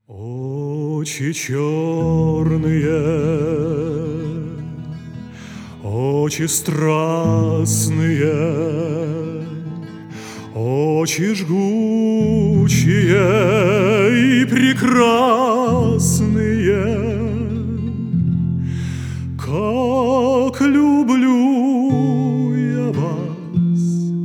Очи черные, очи страстные, очи жгучие и прекрасные. Как люблю я вас,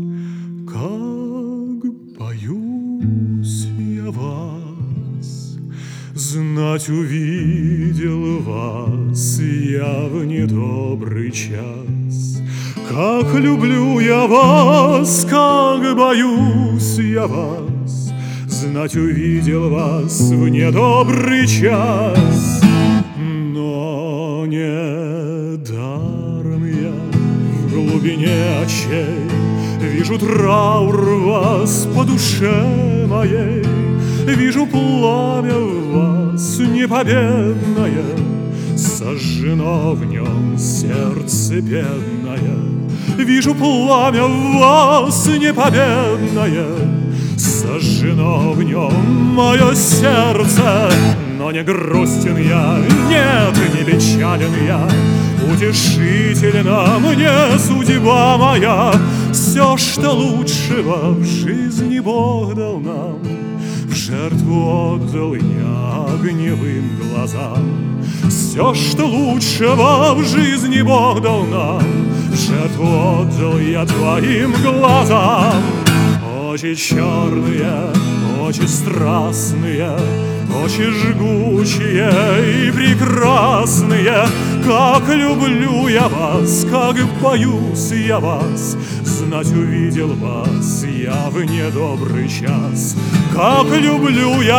как боюсь я вас. Знать увидел вас я в недобрый час. Как люблю я вас, как боюсь я вас. Знать увидел вас в недобрый час. Но недаром я в глубине очей вижу траур вас по душе моей. Вижу пламя в вас непобедное, сожжено в нем сердце бедное. Вижу пламя в вас непобедное, сожжено в нем мое сердце. Но не грустен я, нет, не печален я, утешительна мне судьба моя. Все, что лучшего в жизни Бог дал нам, в жертву отдал я огневым глазам. Все, что лучшего в жизни Бог дал нам, в жертву отдал я твоим глазам. Очи черные, очи страстные, очи жгучие и прекрасные. Как люблю я вас, как боюсь я вас. Знать увидел вас я в недобрый час. Как люблю я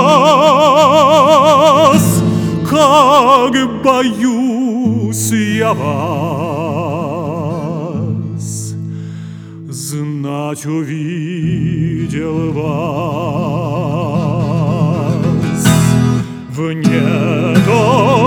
вас, как боюсь я вас. Знать увидел вас в недобрый